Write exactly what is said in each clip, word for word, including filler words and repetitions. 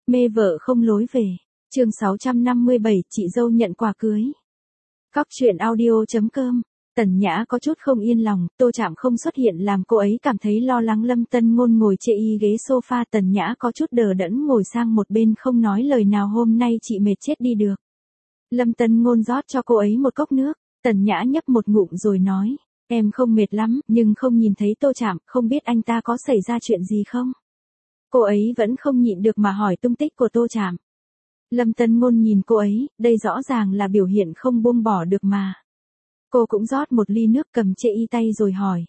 Mê vợ không lối về. Chương sáu trăm năm mươi bảy, chị dâu nhận quà cưới. Cóc truyện audio chấm com. Tần Nhã có chút không yên lòng, Tô Trạm không xuất hiện làm cô ấy cảm thấy lo lắng. Lâm Tân Ngôn ngồi chê y ghế sofa, Tần Nhã có chút đờ đẫn ngồi sang một bên không nói lời nào. Hôm nay chị mệt chết đi được. Lâm Tân Ngôn rót cho cô ấy một cốc nước, Tần Nhã nhấp một ngụm rồi nói, em không mệt lắm, nhưng không nhìn thấy Tô Trạm, không biết anh ta có xảy ra chuyện gì không? Cô ấy vẫn không nhịn được mà hỏi tung tích của Tô Trạm. Lâm Tân Ngôn nhìn cô ấy, đây rõ ràng là biểu hiện không buông bỏ được mà. Cô cũng rót một ly nước, cầm chệ y tay rồi hỏi.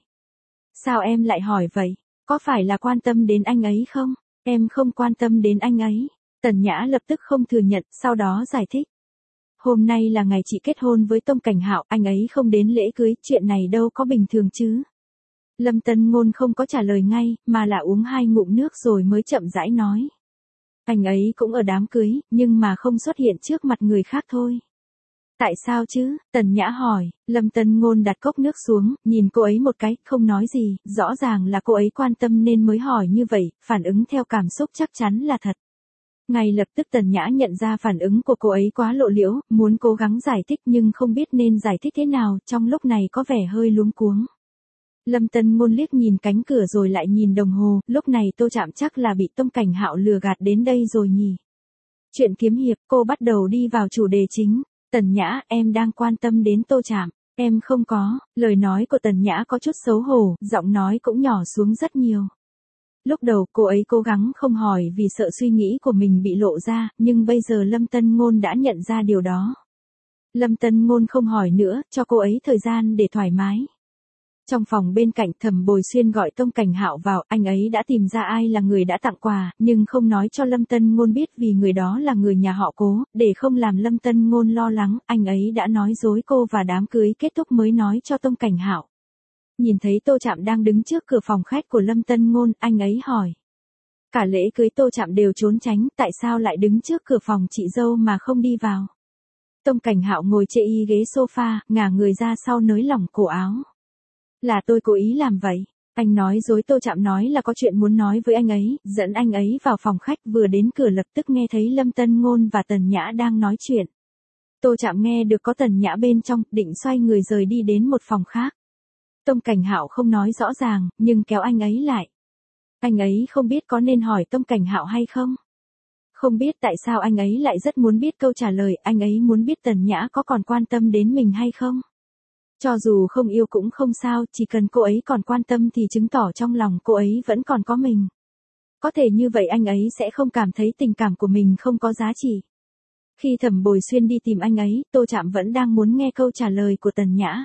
Sao em lại hỏi vậy? Có phải là quan tâm đến anh ấy không? Em không quan tâm đến anh ấy. Tần Nhã lập tức không thừa nhận, sau đó giải thích. Hôm nay là ngày chị kết hôn với Tông Cảnh Hạo, anh ấy không đến lễ cưới, chuyện này đâu có bình thường chứ. Lâm Tân Ngôn không có trả lời ngay, mà là uống hai ngụm nước rồi mới chậm rãi nói. Anh ấy cũng ở đám cưới, nhưng mà không xuất hiện trước mặt người khác thôi. Tại sao chứ? Tần Nhã hỏi. Lâm Tân Ngôn đặt cốc nước xuống, nhìn cô ấy một cái, không nói gì, rõ ràng là cô ấy quan tâm nên mới hỏi như vậy, phản ứng theo cảm xúc chắc chắn là thật. Ngay lập tức Tần Nhã nhận ra phản ứng của cô ấy quá lộ liễu, muốn cố gắng giải thích nhưng không biết nên giải thích thế nào, trong lúc này có vẻ hơi luống cuống. Lâm Tân Ngôn liếc nhìn cánh cửa rồi lại nhìn đồng hồ, lúc này Tô Trạm chắc là bị Tông Cảnh Hạo lừa gạt đến đây rồi nhỉ. Chuyện kiếm hiệp, cô bắt đầu đi vào chủ đề chính. Tần Nhã, em đang quan tâm đến Tô Trạm. Em không có. Lời nói của Tần Nhã có chút xấu hổ, giọng nói cũng nhỏ xuống rất nhiều. Lúc đầu cô ấy cố gắng không hỏi vì sợ suy nghĩ của mình bị lộ ra, nhưng bây giờ Lâm Tân Ngôn đã nhận ra điều đó. Lâm Tân Ngôn không hỏi nữa, cho cô ấy thời gian để thoải mái. Trong phòng bên cạnh, Thẩm Bồi Xuyên gọi Tông Cảnh Hạo vào, anh ấy đã tìm ra ai là người đã tặng quà, nhưng không nói cho Lâm Tân Ngôn biết vì người đó là người nhà họ Cố, để không làm Lâm Tân Ngôn lo lắng, anh ấy đã nói dối cô và đám cưới kết thúc mới nói cho Tông Cảnh Hạo. Nhìn thấy Tô Trạm đang đứng trước cửa phòng khách của Lâm Tân Ngôn, anh ấy hỏi. Cả lễ cưới Tô Trạm đều trốn tránh, tại sao lại đứng trước cửa phòng chị dâu mà không đi vào? Tông Cảnh Hạo ngồi chê y ghế sofa, ngả người ra sau nới lỏng cổ áo. Là tôi cố ý làm vậy. Anh nói dối. Tô Trạm nói là có chuyện muốn nói với anh ấy, dẫn anh ấy vào phòng khách, vừa đến cửa lập tức nghe thấy Lâm Tân Ngôn và Tần Nhã đang nói chuyện. Tô Trạm nghe được có Tần Nhã bên trong, định xoay người rời đi đến một phòng khác. Tông Cảnh Hạo không nói rõ ràng, nhưng kéo anh ấy lại. Anh ấy không biết có nên hỏi Tông Cảnh Hạo hay không? Không biết tại sao anh ấy lại rất muốn biết câu trả lời, anh ấy muốn biết Tần Nhã có còn quan tâm đến mình hay không? Cho dù không yêu cũng không sao, chỉ cần cô ấy còn quan tâm thì chứng tỏ trong lòng cô ấy vẫn còn có mình. Có thể như vậy anh ấy sẽ không cảm thấy tình cảm của mình không có giá trị. Khi Thẩm Bồi Xuyên đi tìm anh ấy, Tô Trạm vẫn đang muốn nghe câu trả lời của Tần Nhã.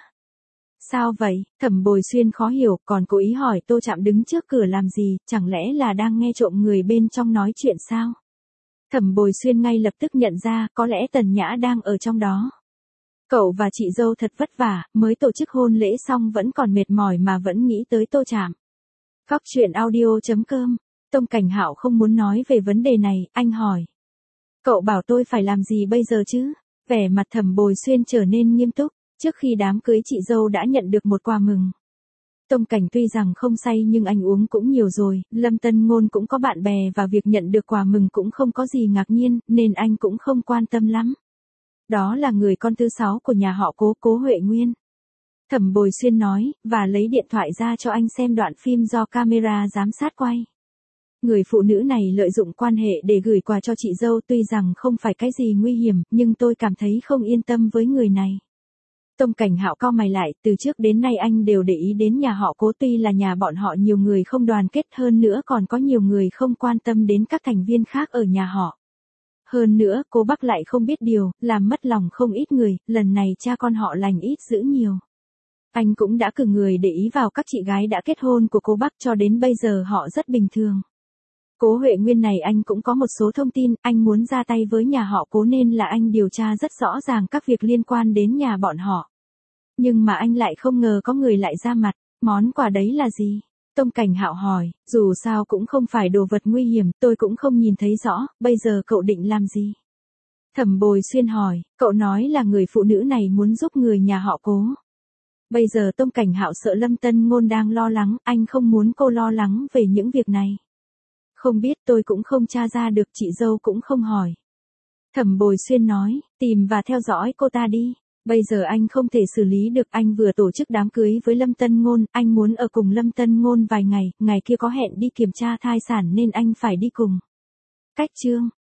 Sao vậy? Thẩm Bồi Xuyên khó hiểu, còn cố ý hỏi Tô Trạm đứng trước cửa làm gì, chẳng lẽ là đang nghe trộm người bên trong nói chuyện sao? Thẩm Bồi Xuyên ngay lập tức nhận ra, có lẽ Tần Nhã đang ở trong đó. Cậu và chị dâu thật vất vả, mới tổ chức hôn lễ xong vẫn còn mệt mỏi mà vẫn nghĩ tới Tô Trạm. Cóc truyện audio chấm com. Tông Cảnh Hạo không muốn nói về vấn đề này, anh hỏi. Cậu bảo tôi phải làm gì bây giờ chứ? Vẻ mặt Thẩm Bồi Xuyên trở nên nghiêm túc, trước khi đám cưới chị dâu đã nhận được một quà mừng. Tông Cảnh tuy rằng không say nhưng anh uống cũng nhiều rồi, Lâm Tân Ngôn cũng có bạn bè và việc nhận được quà mừng cũng không có gì ngạc nhiên, nên anh cũng không quan tâm lắm. Đó là người con thứ sáu của nhà họ Cố, Cố Huệ Nguyên. Thẩm Bồi Xuyên nói, và lấy điện thoại ra cho anh xem đoạn phim do camera giám sát quay. Người phụ nữ này lợi dụng quan hệ để gửi quà cho chị dâu, tuy rằng không phải cái gì nguy hiểm, nhưng tôi cảm thấy không yên tâm với người này. Tông Cảnh Hạo cau mày lại, từ trước đến nay anh đều để ý đến nhà họ Cố, tuy là nhà bọn họ nhiều người không đoàn kết, hơn nữa còn có nhiều người không quan tâm đến các thành viên khác ở nhà họ. Hơn nữa, cô bác lại không biết điều, làm mất lòng không ít người, lần này cha con họ lành ít dữ nhiều. Anh cũng đã cử người để ý vào các chị gái đã kết hôn của cô bác, cho đến bây giờ họ rất bình thường. Cố Huệ Nguyên này anh cũng có một số thông tin, anh muốn ra tay với nhà họ Cố nên là anh điều tra rất rõ ràng các việc liên quan đến nhà bọn họ. Nhưng mà anh lại không ngờ có người lại ra mặt, món quà đấy là gì? Tông Cảnh Hạo hỏi, dù sao cũng không phải đồ vật nguy hiểm, tôi cũng không nhìn thấy rõ, bây giờ cậu định làm gì? Thẩm Bồi Xuyên hỏi, cậu nói là người phụ nữ này muốn giúp người nhà họ Cố. Bây giờ Tông Cảnh Hạo sợ Lâm Tân Ngôn đang lo lắng, anh không muốn cô lo lắng về những việc này. Không biết, tôi cũng không tra ra được, chị dâu cũng không hỏi. Thẩm Bồi Xuyên nói, tìm và theo dõi cô ta đi. Bây giờ anh không thể xử lý được, anh vừa tổ chức đám cưới với Lâm Tân Ngôn, anh muốn ở cùng Lâm Tân Ngôn vài ngày, ngày kia có hẹn đi kiểm tra thai sản nên anh phải đi cùng. Cách chương